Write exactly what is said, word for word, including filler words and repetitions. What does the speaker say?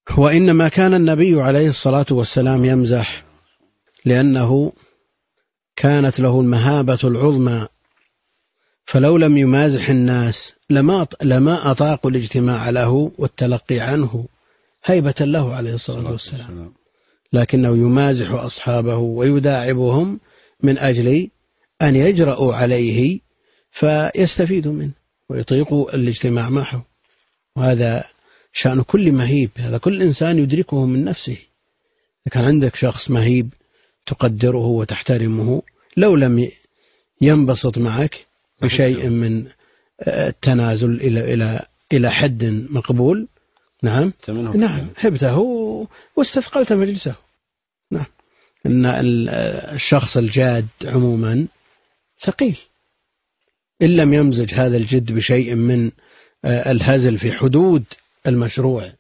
وإنما كان النبي عليه الصلاة والسلام يمزح لأنه كانت له المهابة العظمى، فلو لم يمازح الناس لما لما أطاقوا الاجتماع له والتلقي عنه هيبة له عليه الصلاة والسلام، لكنه يمازح أصحابه ويداعبهم من أجل أن يجرؤوا عليه فيستفيدوا منه ويطيقوا الاجتماع معه. وهذا شأن كل مهيب، هذا كل إنسان يدركه من نفسه. إذا كان عندك شخص مهيب تقدره وتحترمه، لو لم ينبسط معك بشيء من التنازل إلى إلى إلى حد مقبول، نعم نعم هبته واستثقلت مجلسه. نعم، إن الشخص الجاد عموما ثقيل، إن لم يمزج هذا الجد بشيء من الهزل في حدود المشروع